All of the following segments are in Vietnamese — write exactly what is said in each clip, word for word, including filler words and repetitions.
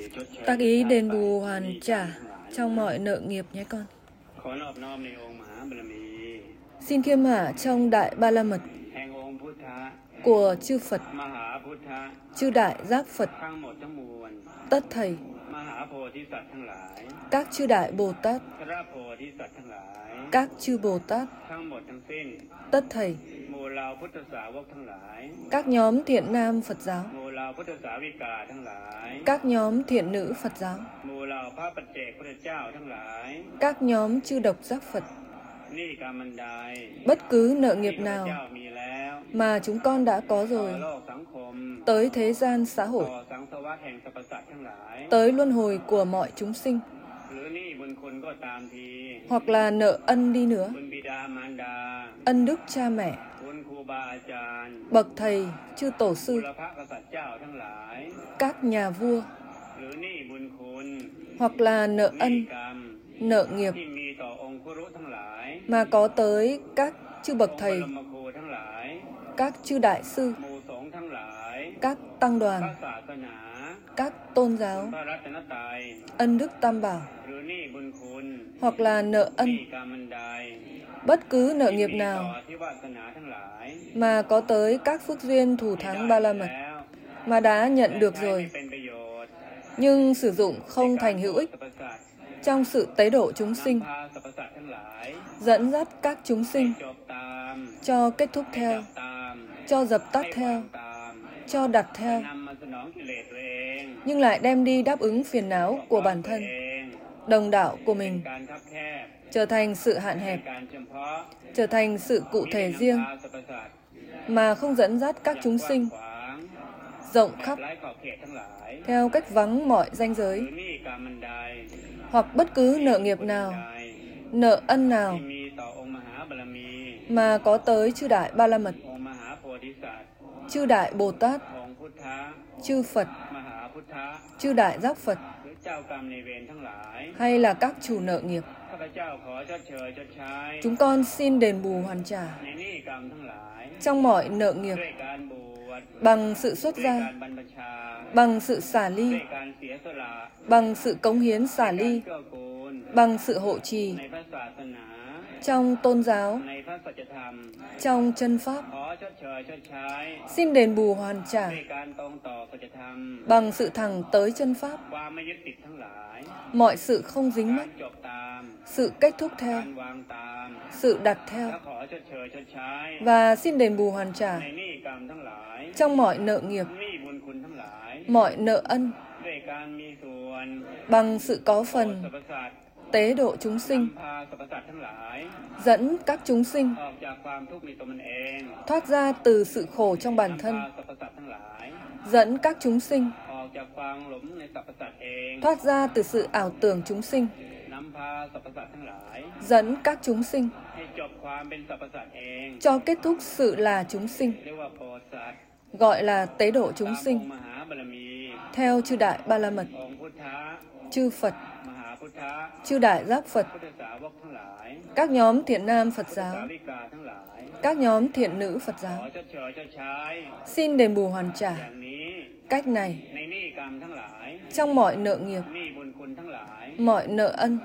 Tác ý đền bù hoàn trả trong mọi nợ nghiệp nhé con. Xin khiêm hạ trong Đại Ba La Mật của chư Phật, chư Đại Giác Phật, tất thầy, các chư Đại Bồ Tát, các chư Bồ Tát, tất thầy, các nhóm thiện nam Phật giáo, các nhóm thiện nữ Phật giáo, các nhóm chư độc giác Phật, bất cứ nợ nghiệp nào mà chúng con đã có rồi, tới thế gian xã hội, tới luân hồi của mọi chúng sinh, hoặc là nợ ân đi nữa, ân đức cha mẹ, bậc thầy, chư tổ sư, các nhà vua, hoặc là nợ ân, nợ nghiệp mà có tới các chư bậc thầy, các chư đại sư, các tăng đoàn, các tôn giáo, ân đức tam bảo, hoặc là nợ ân, bất cứ nợ nghiệp nào mà có tới các phước duyên thù thắng Ba La Mật mà đã nhận được rồi, nhưng sử dụng không thành hữu ích trong sự tế độ chúng sinh, dẫn dắt các chúng sinh cho kết thúc theo, cho dập tắt theo, cho đặt theo, nhưng lại đem đi đáp ứng phiền não của bản thân, đồng đạo của mình, trở thành sự hạn hẹp, trở thành sự cụ thể riêng, mà không dẫn dắt các chúng sinh rộng khắp theo cách vắng mọi ranh giới, hoặc bất cứ nợ nghiệp nào, nợ ân nào mà có tới chư Đại Ba La Mật, chư Đại Bồ Tát, chư Phật, chư Đại Giác Phật, hay là các chủ nợ nghiệp. Chúng con xin đền bù hoàn trả trong mọi nợ nghiệp bằng sự xuất gia, bằng sự xả ly, bằng sự cống hiến xả ly, bằng sự hộ trì trong tôn giáo, trong chân pháp. Xin đền bù hoàn trả bằng sự thẳng tới chân pháp, mọi sự không dính mắc, sự kết thúc theo, sự đặt theo, và xin đền bù hoàn trả trong mọi nợ nghiệp, mọi nợ ân, bằng sự có phần tế độ chúng sinh, dẫn các chúng sinh thoát ra từ sự khổ trong bản thân, dẫn các chúng sinh thoát ra từ sự ảo tưởng chúng sinh, dẫn các chúng sinh cho kết thúc sự là chúng sinh, gọi là tế độ chúng sinh, theo chư Đại Ba La Mật, chư Phật, chư Đại Giác Phật, các nhóm thiện nam Phật giáo, các nhóm thiện nữ Phật giáo. Xin đền bù hoàn trả cách này trong mọi nợ nghiệp, mọi nợ ân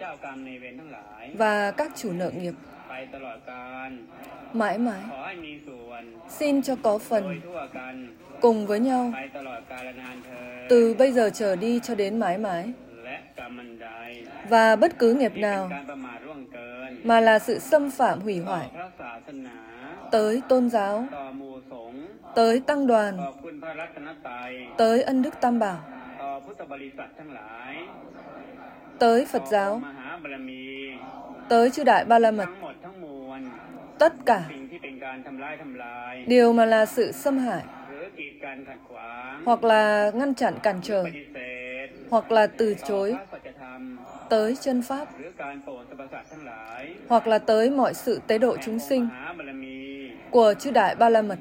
và các chủ nợ nghiệp mãi mãi. Xin cho có phần cùng với nhau từ bây giờ trở đi cho đến mãi mãi, và bất cứ nghiệp nào mà là sự xâm phạm hủy hoại tới tôn giáo, tới tăng đoàn, tới ân đức tam bảo, tới Phật giáo, tới chư Đại Ba La Mật, tất cả điều mà là sự xâm hại, hoặc là ngăn chặn cản trở, hoặc là từ chối, tới chân pháp, hoặc là tới mọi sự tế độ chúng sinh của chư Đại Ba La Mật,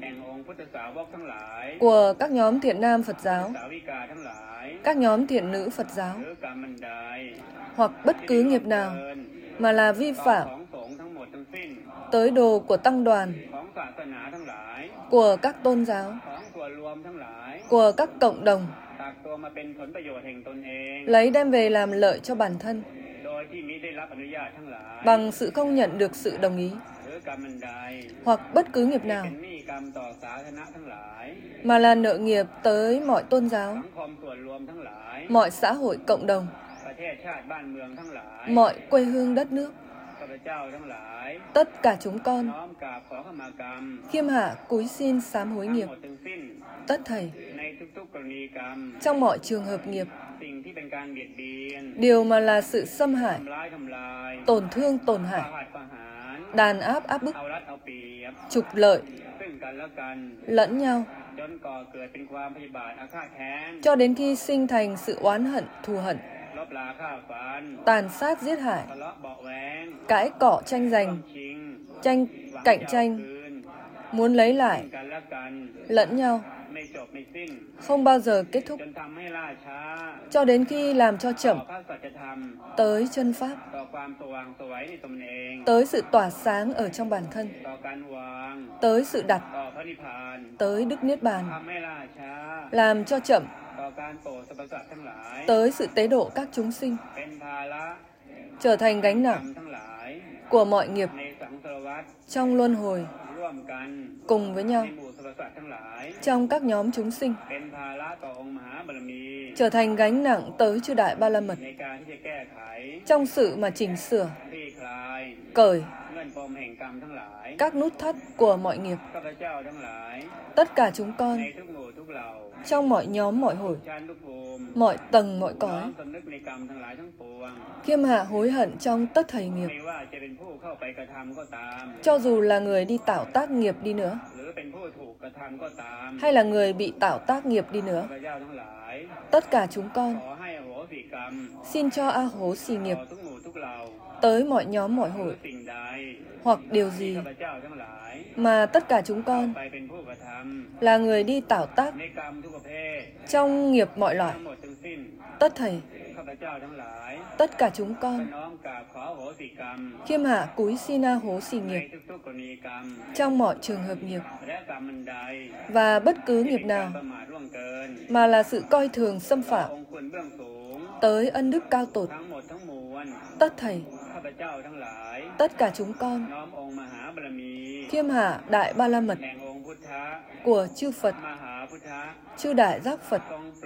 của các nhóm thiện nam Phật giáo, các nhóm thiện nữ Phật giáo, hoặc bất cứ nghiệp nào mà là vi phạm tới đồ của tăng đoàn, của các tôn giáo, của các cộng đồng, lấy đem về làm lợi cho bản thân, bằng sự không nhận được sự đồng ý, hoặc bất cứ nghiệp nào, mà là nợ nghiệp tới mọi tôn giáo, mọi xã hội cộng đồng, mọi quê hương đất nước. Tất cả chúng con khiêm hạ cúi xin sám hối nghiệp tất thảy trong mọi trường hợp nghiệp, điều mà là sự xâm hại, tổn thương tổn hại, đàn áp áp bức, trục lợi lẫn nhau, cho đến khi sinh thành sự oán hận thù hận, tàn sát giết hại, cãi cọ tranh giành, tranh cạnh tranh, muốn lấy lại lẫn nhau, không bao giờ kết thúc, cho đến khi làm cho chậm tới chân pháp, tới sự tỏa sáng ở trong bản thân, tới sự đặt, tới Đức Niết Bàn, làm cho chậm tới sự tế độ các chúng sinh, trở thành gánh nặng của mọi nghiệp trong luân hồi, cùng với nhau trong các nhóm chúng sinh, trở thành gánh nặng tới chư Đại Ba La Mật trong sự mà chỉnh sửa, cởi các nút thắt của mọi nghiệp. Tất cả chúng con trong mọi nhóm mọi hội, mọi tầng mọi cõi, khiêm hạ hối hận trong tất thảy nghiệp, cho dù là người đi tạo tác nghiệp đi nữa, hay là người bị tạo tác nghiệp đi nữa. Tất cả chúng con xin cho A Hố Xì nghiệp tới mọi nhóm mọi hội, hoặc điều gì mà tất cả chúng con là người đi tạo tác trong nghiệp mọi loại. Tất thảy tất cả chúng con khiêm hạ cúi xin A Hố Xì nghiệp trong mọi trường hợp nghiệp, và bất cứ nghiệp nào mà là sự coi thường xâm phạm tới ân đức cao tột. Tất thảy tất cả chúng con khiêm hạ Đại Ba La Mật của chư Phật, chư Đại Giác Phật,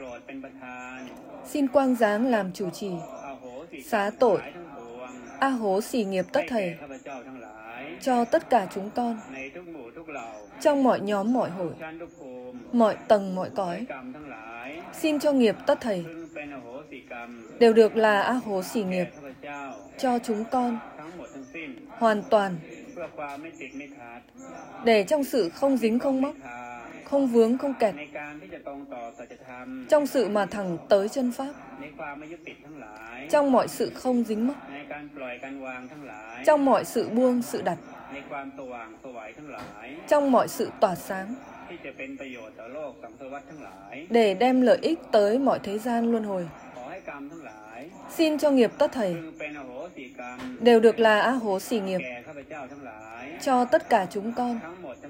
xin quang giáng làm chủ trì, xá tội, A Hố Xì nghiệp tất thảy cho tất cả chúng con trong mọi nhóm mọi hội, mọi tầng mọi cõi. Xin cho nghiệp tất thảy đều được là A Hố Xì nghiệp cho chúng con hoàn toàn, để trong sự không dính không mắc, không vướng không kẹt, trong sự mà thẳng tới chân pháp, trong mọi sự không dính mắc, trong mọi sự buông sự đặt, trong mọi sự tỏa sáng, để đem lợi ích tới mọi thế gian luân hồi. Xin cho nghiệp tất thảy đều được là A Hố Xì nghiệp cho tất cả chúng con,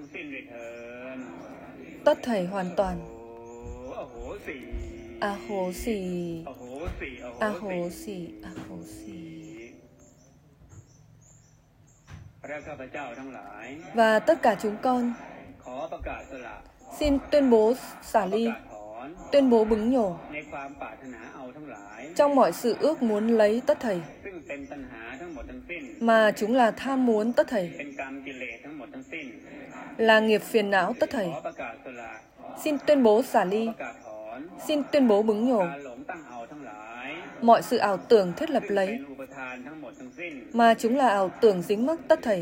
tất thảy hoàn toàn. A Hố Xì, A Hố Xì, A Hố Xì. Và tất cả chúng con xin tuyên bố xả ly, tuyên bố bứng nhổ trong mọi sự ước muốn lấy tất thảy, mà chúng là tham muốn tất thảy, là nghiệp phiền não tất thảy. Xin tuyên bố xả ly, xin tuyên bố bứng nhổ mọi sự ảo tưởng thiết lập lấy, mà chúng là ảo tưởng dính mắc tất thảy,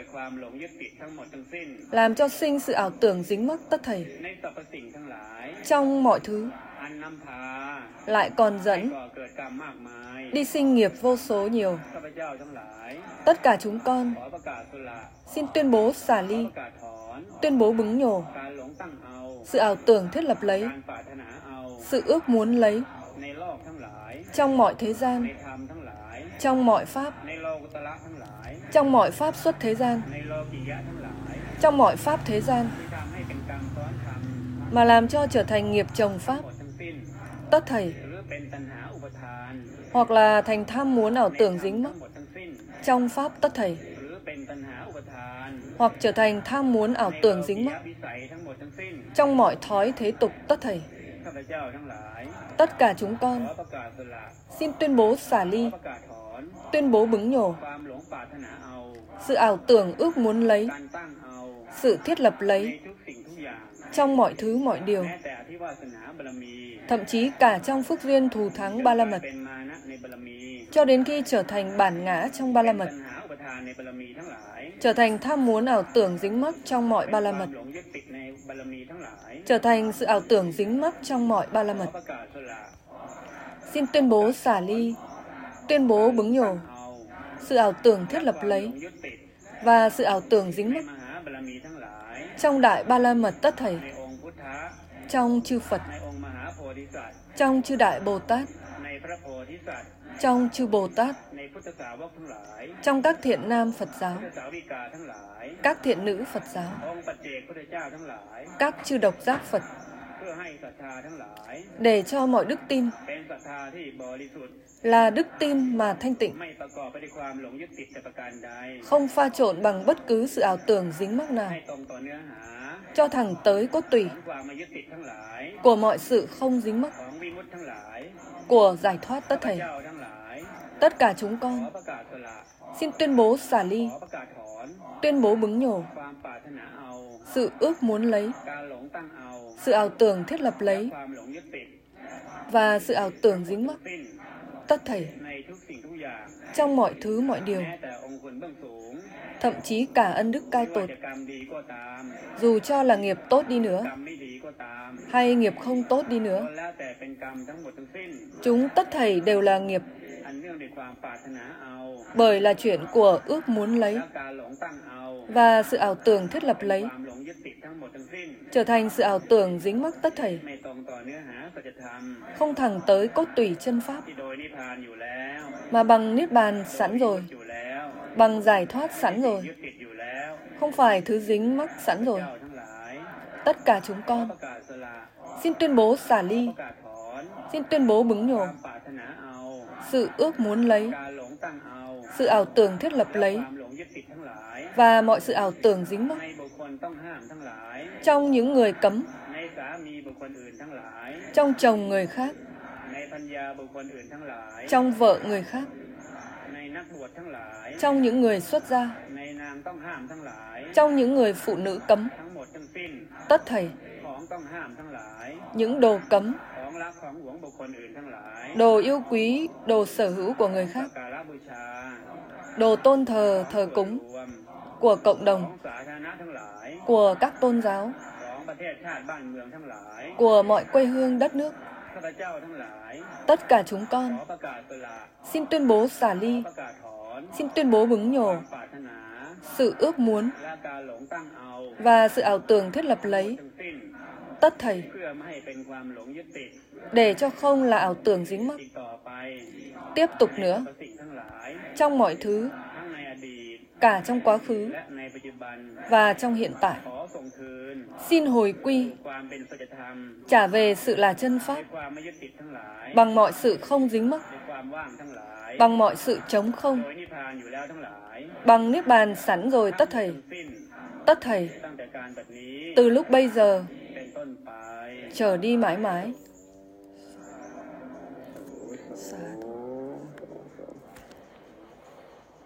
làm cho sinh sự ảo tưởng dính mắc tất thảy trong mọi thứ, lại còn dẫn đi sinh nghiệp vô số nhiều. Tất cả chúng con xin tuyên bố xả ly, tuyên bố bứng nhổ sự ảo tưởng thiết lập lấy, sự ước muốn lấy trong mọi thế gian, trong mọi pháp, trong mọi pháp xuất thế gian, trong mọi pháp thế gian, mà làm cho trở thành nghiệp chồng pháp, tất thảy, hoặc là thành tham muốn ảo tưởng dính mắc trong pháp tất thảy, hoặc trở thành tham muốn ảo tưởng dính mắc trong mọi thói thế tục tất thảy. Tất cả chúng con xin tuyên bố xả ly, tuyên bố bứng nhổ sự ảo tưởng ước muốn lấy, sự thiết lập lấy trong mọi thứ mọi điều, thậm chí cả trong phước duyên thù thắng ba la mật, cho đến khi trở thành bản ngã trong ba la mật, trở thành tham muốn ảo tưởng dính mắc trong mọi ba la mật, trở thành sự ảo tưởng dính mắc trong mọi ba la mật. Xin tuyên bố xả ly, tuyên bố bứng nhổ sự ảo tưởng thiết lập lấy và sự ảo tưởng dính mắc trong đại ba la mật tất thảy, trong chư Phật, trong chư Đại Bồ Tát, trong chư Bồ Tát, trong các thiện nam Phật giáo, các thiện nữ Phật giáo, các chư độc giác Phật, để cho mọi đức tin là đức tin mà thanh tịnh, không pha trộn bằng bất cứ sự ảo tưởng dính mắc nào, cho thẳng tới cốt tủy của mọi sự không dính mắc, của giải thoát tất thảy. Tất cả chúng con xin tuyên bố xả ly, tuyên bố bứng nhổ sự ước muốn lấy, sự ảo tưởng thiết lập lấy và sự ảo tưởng dính mắc tất thảy trong mọi thứ mọi điều, thậm chí cả ân đức cai tột, dù cho là nghiệp tốt đi nữa hay nghiệp không tốt đi nữa, chúng tất thảy đều là nghiệp, bởi là chuyện của ước muốn lấy và sự ảo tưởng thiết lập lấy, trở thành sự ảo tưởng dính mắc tất thảy, không thẳng tới cốt tủy chân pháp, mà bằng niết bàn sẵn rồi, bằng giải thoát sẵn rồi, không phải thứ dính mắc sẵn rồi. Tất cả chúng con xin tuyên bố xả ly, xin tuyên bố bứng nhổ sự ước muốn lấy, sự ảo tưởng thiết lập lấy và mọi sự ảo tưởng dính mắc trong những người cấm, trong chồng người khác, trong vợ người khác, trong những người xuất gia, trong những người phụ nữ cấm, tất thảy những đồ cấm, đồ yêu quý, đồ sở hữu của người khác, đồ tôn thờ, thờ cúng của cộng đồng, của các tôn giáo, của mọi quê hương đất nước. Tất cả chúng con xin tuyên bố xả ly, xin tuyên bố bứng nhổ sự ước muốn và sự ảo tưởng thiết lập lấy tất thảy, để cho không là ảo tưởng dính mắc tiếp tục nữa trong mọi thứ, cả trong quá khứ và trong hiện tại. Xin hồi quy, trả về sự là chân pháp, bằng mọi sự không dính mắc, bằng mọi sự trống không, bằng niết bàn sẵn rồi tất thảy, tất thảy từ lúc bây giờ trở đi mãi mãi.